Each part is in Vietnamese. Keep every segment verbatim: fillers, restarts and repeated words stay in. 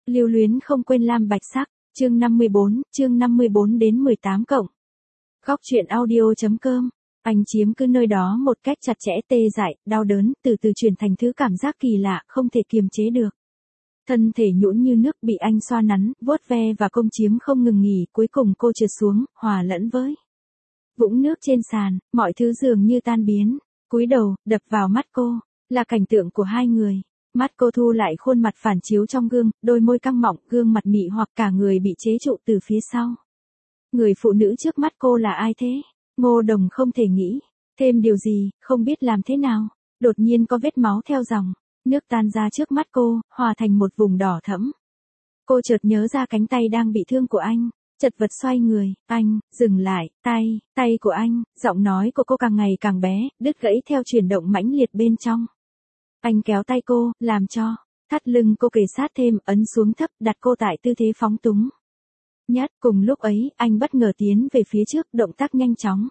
Lưu luyến không quên lam bạch sắc, chương năm mươi bốn, chương năm mươi bốn đến mười tám cộng. Góc truyện audio.com. Anh chiếm cứ nơi đó một cách chặt chẽ, tê dại, đau đớn, từ từ chuyển thành thứ cảm giác kỳ lạ, không thể kiềm chế được. Thân thể nhũn như nước bị anh xoa nắn, vuốt ve và công chiếm không ngừng nghỉ, cuối cùng cô trượt xuống, hòa lẫn với vũng nước trên sàn, mọi thứ dường như tan biến. Cúi đầu, đập vào mắt cô, là cảnh tượng của hai người. Mắt cô thu lại khuôn mặt phản chiếu trong gương, đôi môi căng mọng, gương mặt mị hoặc cả người bị chế trụ từ phía sau. Người phụ nữ trước mắt cô là ai thế? Ngô Đồng không thể nghĩ thêm điều gì, không biết làm thế nào. Đột nhiên có vết máu theo dòng nước tan ra trước mắt cô, hòa thành một vùng đỏ thẫm. Cô chợt nhớ ra cánh tay đang bị thương của anh, chật vật xoay người. Anh, dừng lại, tay, tay của anh. Giọng nói của cô càng ngày càng bé, đứt gãy theo chuyển động mãnh liệt bên trong. Anh kéo tay cô, làm cho thắt lưng cô kề sát thêm, ấn xuống thấp, đặt cô tại tư thế phóng túng nhất. Cùng lúc ấy, anh bất ngờ tiến về phía trước, động tác nhanh chóng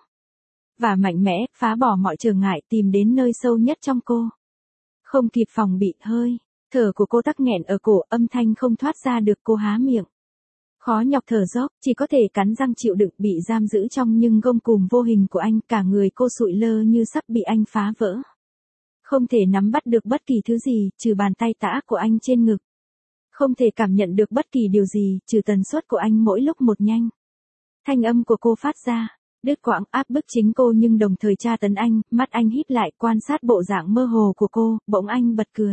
và mạnh mẽ, phá bỏ mọi trở ngại, tìm đến nơi sâu nhất trong cô. Không kịp phòng bị, hơi thở của cô tắc nghẹn ở cổ, âm thanh không thoát ra được. Cô há miệng, khó nhọc thở dốc, chỉ có thể cắn răng chịu đựng bị giam giữ trong nhưng gông cùm vô hình của anh. Cả người cô sụi lơ như sắp bị anh phá vỡ. Không thể nắm bắt được bất kỳ thứ gì, trừ bàn tay tã của anh trên ngực. Không thể cảm nhận được bất kỳ điều gì, trừ tần suất của anh mỗi lúc một nhanh. Thanh âm của cô phát ra đứt quãng, áp bức chính cô nhưng đồng thời tra tấn anh. Mắt anh híp lại, quan sát bộ dạng mơ hồ của cô, bỗng anh bật cười.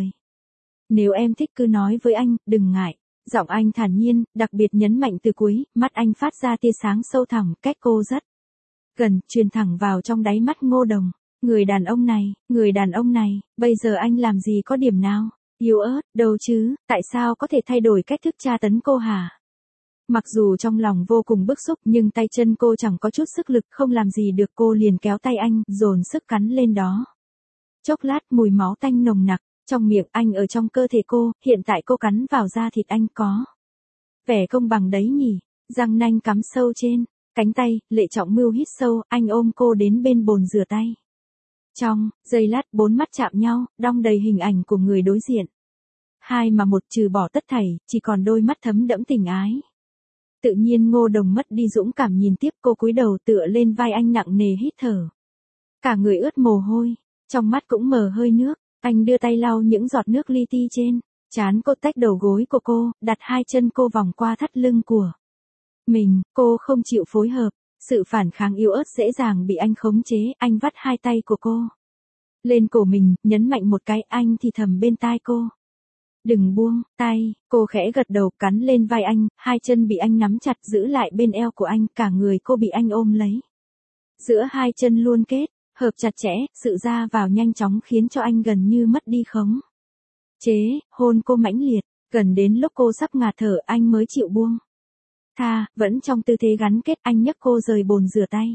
Nếu em thích cứ nói với anh, đừng ngại. Giọng anh thản nhiên, đặc biệt nhấn mạnh từ cuối. Mắt anh phát ra tia sáng sâu thẳm, cách cô rất gần, truyền thẳng vào trong đáy mắt Ngô Đồng. Người đàn ông này, người đàn ông này, bây giờ anh làm gì có điểm nào yếu ớt đâu chứ? Tại sao có thể thay đổi cách thức tra tấn cô hả? Mặc dù trong lòng vô cùng bức xúc, nhưng tay chân cô chẳng có chút sức lực, không làm gì được. Cô liền kéo tay anh, dồn sức cắn lên đó. Chốc lát, mùi máu tanh nồng nặc trong miệng anh ở trong cơ thể cô. Hiện tại cô cắn vào da thịt anh, có vẻ công bằng đấy nhỉ. Răng nanh cắm sâu trên cánh tay. Lệ Trọng Mưu hít sâu, anh ôm cô đến bên bồn rửa tay. Trong giây lát, bốn mắt chạm nhau, đong đầy hình ảnh của người đối diện. Hai mà một, trừ bỏ tất thảy, chỉ còn đôi mắt thấm đẫm tình ái. Tự nhiên Ngô Đồng mất đi dũng cảm nhìn tiếp. Cô cúi đầu tựa lên vai anh, nặng nề hít thở. Cả người ướt mồ hôi, trong mắt cũng mờ hơi nước. Anh đưa tay lau những giọt nước li ti trên trán cô, tách đầu gối của cô, đặt hai chân cô vòng qua thắt lưng của mình. Cô không chịu phối hợp. Sự phản kháng yếu ớt dễ dàng bị anh khống chế. Anh vắt hai tay của cô lên cổ mình, nhấn mạnh một cái. Anh thì thầm bên tai cô, đừng buông tay. Cô khẽ gật đầu, cắn lên vai anh. Hai chân bị anh nắm chặt, giữ lại bên eo của anh. Cả người cô bị anh ôm lấy. Giữa hai chân luôn kết hợp chặt chẽ, sự ra vào nhanh chóng khiến cho anh gần như mất đi khống chế. Hôn cô mãnh liệt, gần đến lúc cô sắp ngạt thở, anh mới chịu buông tha. Vẫn trong tư thế gắn kết, anh nhấc cô rời bồn rửa tay,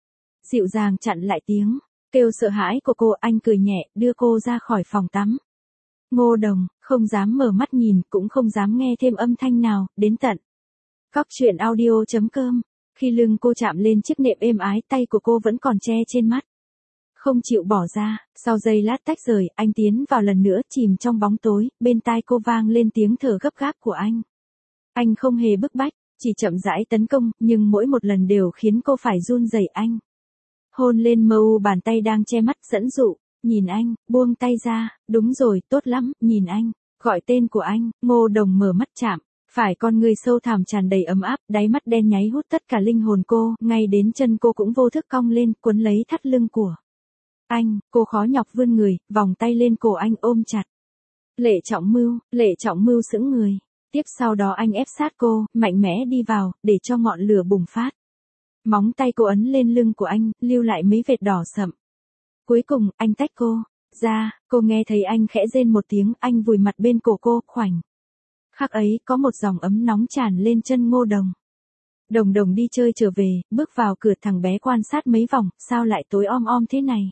dịu dàng chặn lại tiếng kêu sợ hãi của cô. Anh cười nhẹ, đưa cô ra khỏi phòng tắm. Ngô Đồng không dám mở mắt nhìn, cũng không dám nghe thêm âm thanh nào. Đến tận góc truyện audio.com, khi lưng cô chạm lên chiếc nệm êm ái, tay của cô vẫn còn che trên mắt, không chịu bỏ ra. Sau giây lát tách rời, anh tiến vào lần nữa, chìm trong bóng tối. Bên tai cô vang lên tiếng thở gấp gáp của anh. Anh không hề bức bách, chỉ chậm rãi tấn công, nhưng mỗi một lần đều khiến cô phải run rẩy. Anh hôn lên mờ u bàn tay đang che mắt, dẫn dụ. Nhìn anh, buông tay ra. Đúng rồi, tốt lắm. Nhìn anh, gọi tên của anh. Ngô Đồng mở mắt, chạm phải con người sâu thẳm tràn đầy ấm áp. Đáy mắt đen nháy hút tất cả linh hồn cô. Ngay đến chân cô cũng vô thức cong lên, cuốn lấy thắt lưng của anh. Cô khó nhọc vươn người, vòng tay lên cổ anh, ôm chặt. Lệ Trọng Mưu, Lệ Trọng Mưu sững người. Tiếp sau đó anh ép sát cô, mạnh mẽ đi vào, để cho ngọn lửa bùng phát. Móng tay cô ấn lên lưng của anh, lưu lại mấy vệt đỏ sậm. Cuối cùng, anh tách cô ra. Cô nghe thấy anh khẽ rên một tiếng. Anh vùi mặt bên cổ cô. Khoảnh khắc ấy, có một dòng ấm nóng tràn lên chân Ngô Đồng. Đồng Đồng đi chơi trở về, bước vào cửa, thằng bé quan sát mấy vòng. Sao lại tối om om thế này?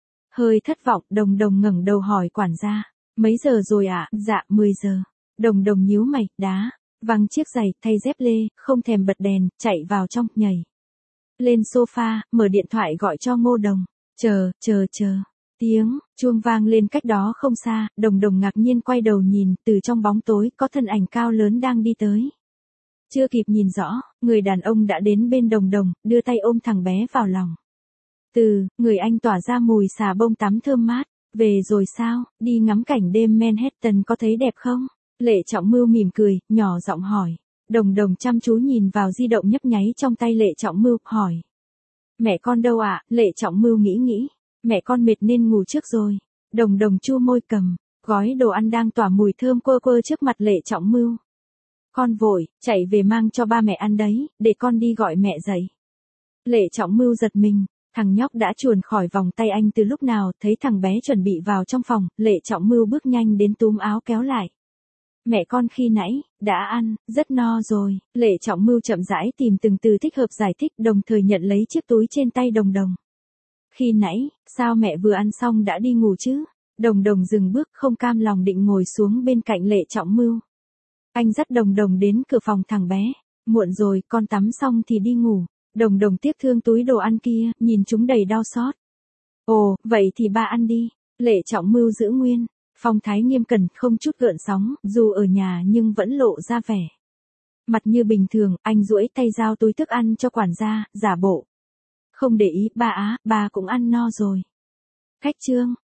Hơi thất vọng, Đồng Đồng ngẩng đầu hỏi quản gia. Mấy giờ rồi ạ? À? Dạ, mười giờ. Đồng Đồng nhíu mày, đá văng chiếc giày, thay dép lê, không thèm bật đèn, chạy vào trong, nhảy lên sofa, mở điện thoại gọi cho Ngô Đồng. Chờ, chờ, chờ. Tiếng chuông vang lên cách đó không xa, Đồng Đồng ngạc nhiên quay đầu nhìn, từ trong bóng tối có thân ảnh cao lớn đang đi tới. Chưa kịp nhìn rõ, người đàn ông đã đến bên Đồng Đồng, đưa tay ôm thằng bé vào lòng. Từ, người anh tỏa ra mùi xà bông tắm thơm mát. Về rồi sao, đi ngắm cảnh đêm Manhattan có thấy đẹp không? Lệ Trọng Mưu mỉm cười, nhỏ giọng hỏi. Đồng Đồng chăm chú nhìn vào di động nhấp nháy trong tay Lệ Trọng Mưu, hỏi. Mẹ con đâu ạ? À? Lệ Trọng Mưu nghĩ nghĩ. Mẹ con mệt nên ngủ trước rồi. Đồng Đồng chu môi cầm, gói đồ ăn đang tỏa mùi thơm quơ quơ trước mặt Lệ Trọng Mưu. Con vội, chạy về mang cho ba mẹ ăn đấy, để con đi gọi mẹ dậy. Lệ Trọng Mưu giật mình. Thằng nhóc đã chuồn khỏi vòng tay anh từ lúc nào, thấy thằng bé chuẩn bị vào trong phòng, Lệ Trọng Mưu bước nhanh đến túm áo kéo lại. Mẹ con khi nãy, đã ăn, rất no rồi, Lệ Trọng Mưu chậm rãi tìm từng từ thích hợp giải thích, đồng thời nhận lấy chiếc túi trên tay Đồng Đồng. Khi nãy, sao mẹ vừa ăn xong đã đi ngủ chứ? Đồng Đồng dừng bước không cam lòng định ngồi xuống bên cạnh Lệ Trọng Mưu. Anh dắt Đồng Đồng đến cửa phòng thằng bé. Muộn rồi, con tắm xong thì đi ngủ. Đồng Đồng tiếc thương túi đồ ăn kia, nhìn chúng đầy đau xót. Ồ, vậy thì ba ăn đi. Lệ Trọng Mưu giữ nguyên. Phong thái nghiêm cẩn, không chút gợn sóng, dù ở nhà nhưng vẫn lộ ra vẻ. Mặt như bình thường, anh duỗi tay giao túi thức ăn cho quản gia, giả bộ. Không để ý, ba á, ba cũng ăn no rồi. Khách trương,